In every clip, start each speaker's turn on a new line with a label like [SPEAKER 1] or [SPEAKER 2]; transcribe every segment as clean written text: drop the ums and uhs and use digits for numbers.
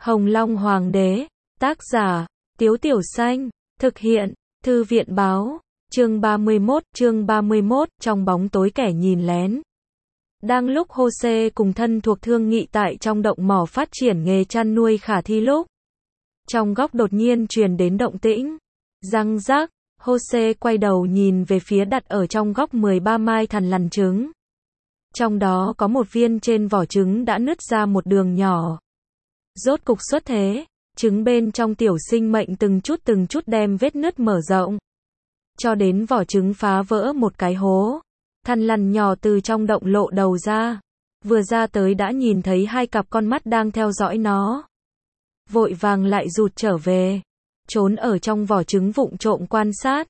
[SPEAKER 1] Hồng Long Hoàng đế, tác giả, Tiếu Tiểu Xanh, thực hiện, Thư viện báo, chương 31, trong bóng tối kẻ nhìn lén. Đang lúc Jose cùng thân thuộc thương nghị tại trong động mỏ phát triển nghề chăn nuôi khả thi lúc, trong góc đột nhiên truyền đến động tĩnh, răng rác, Jose quay đầu nhìn về phía đặt ở trong góc 13 mai thằn lằn trứng. Trong đó có một viên trên vỏ trứng đã nứt ra một đường nhỏ. Rốt cục xuất thế, trứng bên trong tiểu sinh mệnh từng chút đem vết nứt mở rộng. Cho đến vỏ trứng phá vỡ một cái hố. Thằn lằn nhỏ từ trong động lộ đầu ra. Vừa ra tới đã nhìn thấy hai cặp con mắt đang theo dõi nó. Vội vàng lại rụt trở về. Trốn ở trong vỏ trứng vụng trộm quan sát.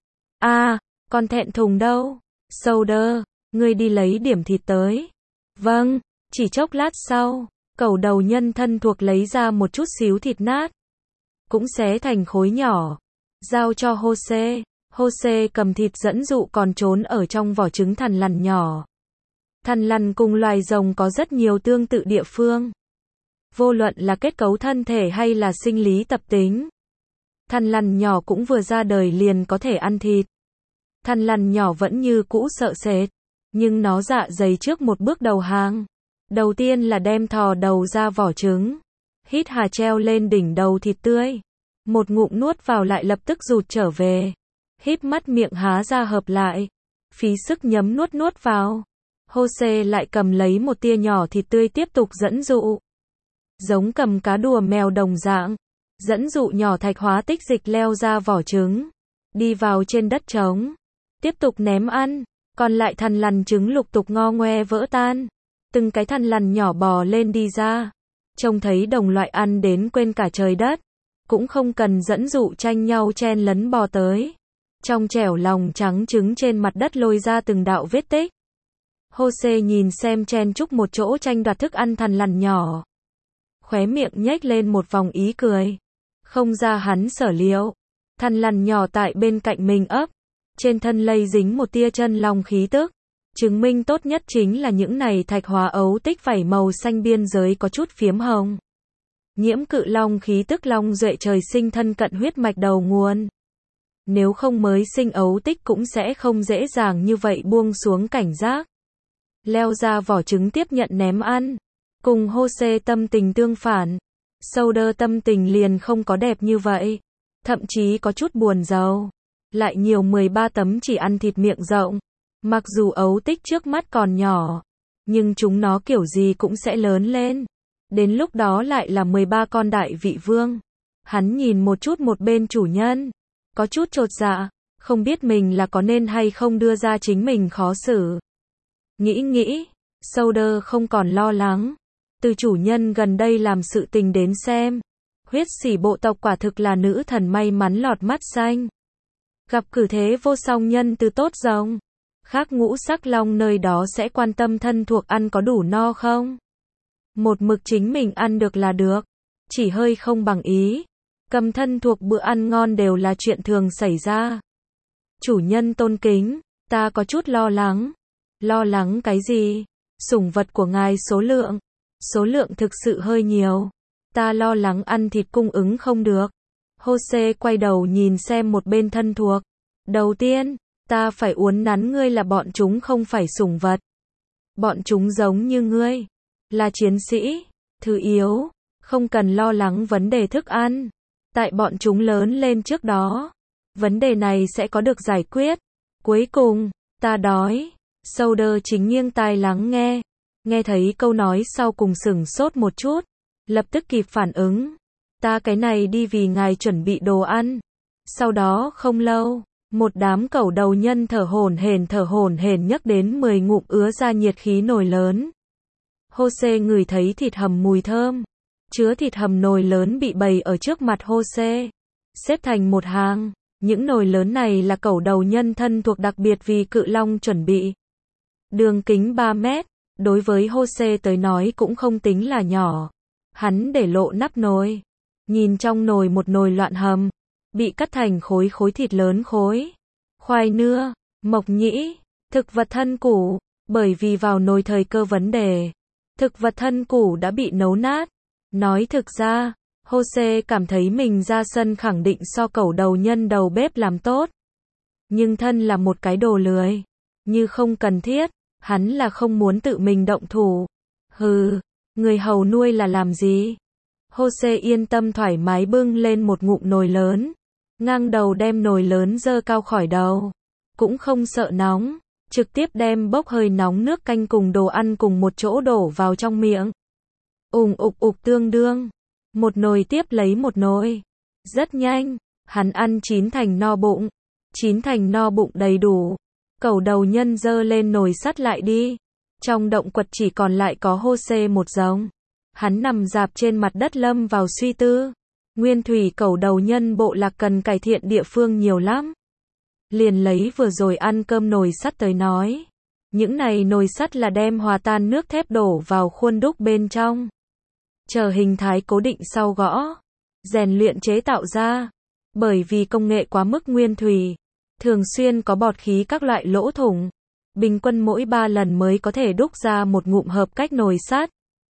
[SPEAKER 1] Con thẹn thùng đâu? Soder, ngươi đi lấy điểm thịt tới. Vâng, chỉ chốc lát sau, cẩu đầu nhân thân thuộc lấy ra một chút xíu thịt nát. Cũng xé thành khối nhỏ. Giao cho Jose. Jose cầm thịt dẫn dụ còn trốn ở trong vỏ trứng thằn lằn nhỏ. Thằn lằn cùng loài rồng có rất nhiều tương tự địa phương. Vô luận là kết cấu thân thể hay là sinh lý tập tính. Thằn lằn nhỏ cũng vừa ra đời liền có thể ăn thịt. Thằn lằn nhỏ vẫn như cũ sợ sệt, nhưng nó dạ dày trước một bước đầu hàng. Đầu tiên là đem thò đầu ra vỏ trứng, hít hà treo lên đỉnh đầu thịt tươi. Một ngụm nuốt vào lại lập tức rụt trở về. Híp mắt miệng há ra hợp lại, phí sức nhấm nuốt vào. Jose lại cầm lấy một tia nhỏ thịt tươi tiếp tục dẫn dụ. Giống cầm cá đùa mèo đồng dạng, dẫn dụ nhỏ thạch hóa tích dịch leo ra vỏ trứng, đi vào trên đất trống, tiếp tục ném ăn. Còn lại thằn lằn trứng lục tục ngo ngoe vỡ tan, từng cái thằn lằn nhỏ bò lên đi ra. Trông thấy đồng loại ăn đến quên cả trời đất, cũng không cần dẫn dụ tranh nhau chen lấn bò tới. Trong trẻo lòng trắng trứng trên mặt đất lôi ra từng đạo vết tích. Jose nhìn xem chen chúc một chỗ tranh đoạt thức ăn thằn lằn nhỏ. Khóe miệng nhếch lên một vòng ý cười. Không ra hắn sở liệu. Thằn lằn nhỏ tại bên cạnh mình ấp. Trên thân lây dính một tia chân long khí tức. Chứng minh tốt nhất chính là những này thạch hóa ấu tích vảy màu xanh biên giới có chút phiếm hồng. Nhiễm cự long khí tức long duệ trời sinh thân cận huyết mạch đầu nguồn. Nếu không mới sinh ấu tích cũng sẽ không dễ dàng như vậy buông xuống cảnh giác. Leo ra vỏ trứng tiếp nhận ném ăn. Cùng Jose tâm tình tương phản. Soder tâm tình liền không có đẹp như vậy. Thậm chí có chút buồn rầu. Lại nhiều 13 tấm chỉ ăn thịt miệng rộng. Mặc dù ấu tích trước mắt còn nhỏ, nhưng chúng nó kiểu gì cũng sẽ lớn lên. Đến lúc đó lại là 13 con đại vị vương. Hắn nhìn một chút một bên chủ nhân. Có chút chột dạ, không biết mình là có nên hay không đưa ra chính mình khó xử. Nghĩ, Soder không còn lo lắng. Từ chủ nhân gần đây làm sự tình đến xem. Huyết sỉ bộ tộc quả thực là nữ thần may mắn lọt mắt xanh. Gặp cử thế vô song nhân từ tốt rồng. Khác ngũ sắc long nơi đó sẽ quan tâm thân thuộc ăn có đủ no không? Một mực chính mình ăn được là được. Chỉ hơi không bằng ý. Cầm thân thuộc bữa ăn ngon đều là chuyện thường xảy ra. Chủ nhân tôn kính, ta có chút lo lắng. Lo lắng cái gì? Sủng vật của ngài số lượng thực sự hơi nhiều. Ta lo lắng ăn thịt cung ứng không được. Jose quay đầu nhìn xem một bên thân thuộc. Đầu tiên, ta phải uốn nắn ngươi là bọn chúng không phải sủng vật. Bọn chúng giống như ngươi, là chiến sĩ, thứ yếu, không cần lo lắng vấn đề thức ăn. Tại bọn chúng lớn lên trước đó, vấn đề này sẽ có được giải quyết. Cuối cùng, ta đói. Soder chính nghiêng tai lắng nghe. Nghe thấy câu nói sau cùng sửng sốt một chút. Lập tức kịp phản ứng. Ta cái này đi vì ngài chuẩn bị đồ ăn. Sau đó không lâu, một đám cẩu đầu nhân thở hổn hển nhấc đến 10 ngụm ứa ra nhiệt khí nồi lớn. Jose ngửi thấy thịt hầm mùi thơm. Chứa thịt hầm nồi lớn bị bày ở trước mặt Jose. Xếp thành một hàng. Những nồi lớn này là cẩu đầu nhân thân thuộc đặc biệt vì cự long chuẩn bị. Đường kính 3 mét. Đối với Jose tới nói cũng không tính là nhỏ. Hắn để lộ nắp nồi. Nhìn trong nồi một nồi loạn hầm. Bị cắt thành khối thịt lớn khối. Khoai nưa, mộc nhĩ, thực vật thân củ. Bởi vì vào nồi thời cơ vấn đề. Thực vật thân củ đã bị nấu nát. Nói thực ra, Jose cảm thấy mình ra sân khẳng định so cẩu đầu nhân đầu bếp làm tốt. Nhưng thân là một cái đồ lười. Như không cần thiết, hắn là không muốn tự mình động thủ. Hừ, người hầu nuôi là làm gì? Jose yên tâm thoải mái bưng lên một ngụm nồi lớn. Ngang đầu đem nồi lớn dơ cao khỏi đầu. Cũng không sợ nóng. Trực tiếp đem bốc hơi nóng nước canh cùng đồ ăn cùng một chỗ đổ vào trong miệng. Ục ục tương đương. Một nồi tiếp lấy một nồi. Rất nhanh, hắn ăn chín thành no bụng. Chín thành no bụng đầy đủ. Cẩu đầu nhân dơ lên nồi sắt lại đi. Trong động quật chỉ còn lại có Jose một giống. Hắn nằm rạp trên mặt đất lâm vào suy tư. Nguyên thủy cẩu đầu nhân bộ lạc cần cải thiện địa phương nhiều lắm. Liền lấy vừa rồi ăn cơm nồi sắt tới nói. Những này nồi sắt là đem hòa tan nước thép đổ vào khuôn đúc bên trong. Chờ hình thái cố định sau gõ. Rèn luyện chế tạo ra. Bởi vì công nghệ quá mức nguyên thủy. Thường xuyên có bọt khí các loại lỗ thủng. Bình quân mỗi 3 lần mới có thể đúc ra một ngụm hợp cách nồi sắt.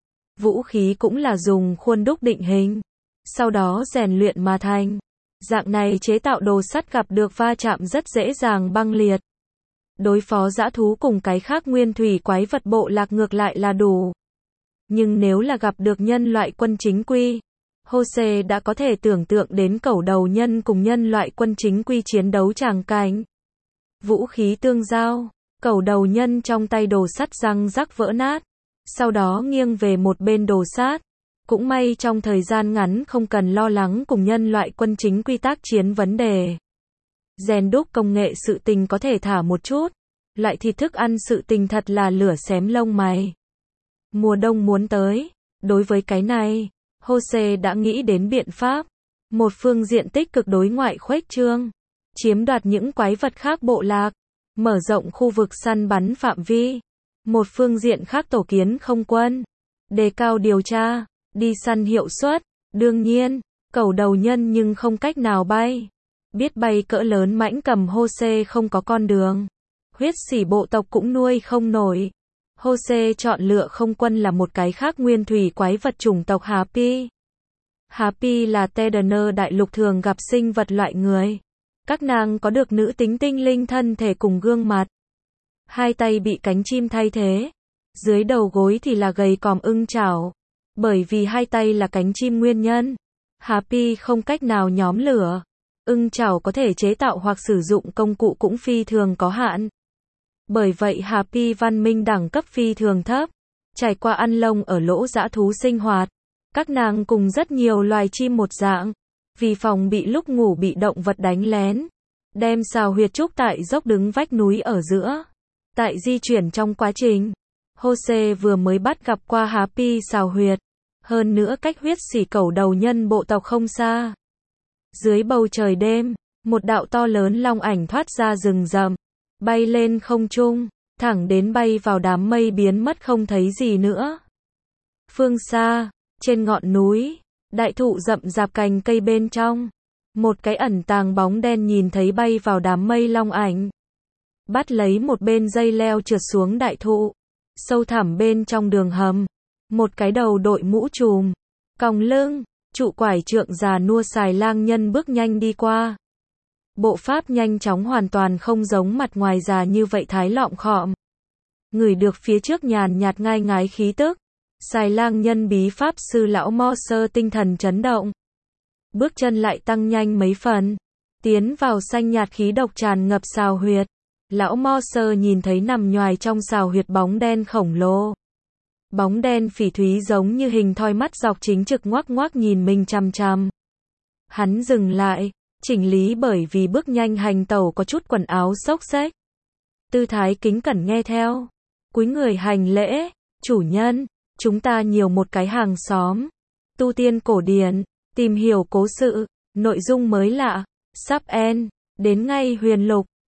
[SPEAKER 1] Vũ khí cũng là dùng khuôn đúc định hình. Sau đó rèn luyện mà thành. Dạng này chế tạo đồ sắt gặp được va chạm rất dễ dàng băng liệt. Đối phó dã thú cùng cái khác nguyên thủy quái vật bộ lạc ngược lại là đủ. Nhưng nếu là gặp được nhân loại quân chính quy, Jose đã có thể tưởng tượng đến cẩu đầu nhân cùng nhân loại quân chính quy chiến đấu tràng cảnh. Vũ khí tương giao, cẩu đầu nhân trong tay đồ sắt răng rắc vỡ nát. Sau đó nghiêng về một bên đồ sát. Cũng may trong thời gian ngắn không cần lo lắng cùng nhân loại quân chính quy tác chiến vấn đề. Rèn đúc công nghệ sự tình có thể thả một chút. Lại thịt thức ăn sự tình thật là lửa xém lông mày. Mùa đông muốn tới. Đối với cái này, Jose đã nghĩ đến biện pháp. Một phương diện tích cực đối ngoại khuếch trương. Chiếm đoạt những quái vật khác bộ lạc. Mở rộng khu vực săn bắn phạm vi. Một phương diện khác tổ kiến không quân. Đề cao điều tra. Đi săn hiệu suất. Đương nhiên, cẩu đầu nhân nhưng không cách nào bay. Biết bay cỡ lớn mãnh cầm Jose không có con đường. Huyết sỉ bộ tộc cũng nuôi không nổi. Jose chọn lựa không quân là một cái khác nguyên thủy quái vật chủng tộc Hapi. Hapi là Tedaner đại lục thường gặp sinh vật loại người. Các nàng có được nữ tính tinh linh thân thể cùng gương mặt. Hai tay bị cánh chim thay thế. Dưới đầu gối thì là gầy còm ưng chảo. Bởi vì hai tay là cánh chim nguyên nhân, Hapi không cách nào nhóm lửa. Ưng chảo có thể chế tạo hoặc sử dụng công cụ cũng phi thường có hạn. Bởi vậy Hapi văn minh đẳng cấp phi thường thấp. Trải qua ăn lông ở lỗ dã thú sinh hoạt. Các nàng cùng rất nhiều loài chim một dạng. Vì phòng bị lúc ngủ bị động vật đánh lén. Đem xào huyệt trúc tại dốc đứng vách núi ở giữa. Tại di chuyển trong quá trình, Jose vừa mới bắt gặp qua Hapi xào huyệt. Hơn nữa cách huyết sỉ cẩu đầu nhân bộ tộc không xa. Dưới bầu trời đêm, một đạo to lớn long ảnh thoát ra rừng rậm. Bay lên không trung, thẳng đến bay vào đám mây biến mất không thấy gì nữa. Phương xa, trên ngọn núi, đại thụ rậm rạp cành cây bên trong. Một cái ẩn tàng bóng đen nhìn thấy bay vào đám mây long ảnh. Bắt lấy một bên dây leo trượt xuống đại thụ. Sâu thẳm bên trong đường hầm. Một cái đầu đội mũ trùm. Còng lưng, trụ quải trượng già nua xài lang nhân bước nhanh đi qua. Bộ pháp nhanh chóng hoàn toàn không giống mặt ngoài già như vậy thái lọm khọm. Ngửi được phía trước nhàn nhạt ngai ngái khí tức. Xài lang nhân bí pháp sư lão Mo Sơ tinh thần chấn động. Bước chân lại tăng nhanh mấy phần. Tiến vào xanh nhạt khí độc tràn ngập xào huyệt. Lão Mo Sơ nhìn thấy nằm nhoài trong xào huyệt bóng đen khổng lồ. Bóng đen phỉ thúy giống như hình thoi mắt dọc chính trực ngoác ngoác nhìn mình chằm chằm. Hắn dừng lại, chỉnh lý bởi vì bước nhanh hành tẩu có chút quần áo xốc xếch. Tư thái kính cẩn nghe theo. Cúi người hành lễ, chủ nhân, chúng ta nhiều một cái hàng xóm. Tu tiên cổ điển, tìm hiểu cố sự, nội dung mới lạ, sắp end, đến ngay huyền lục.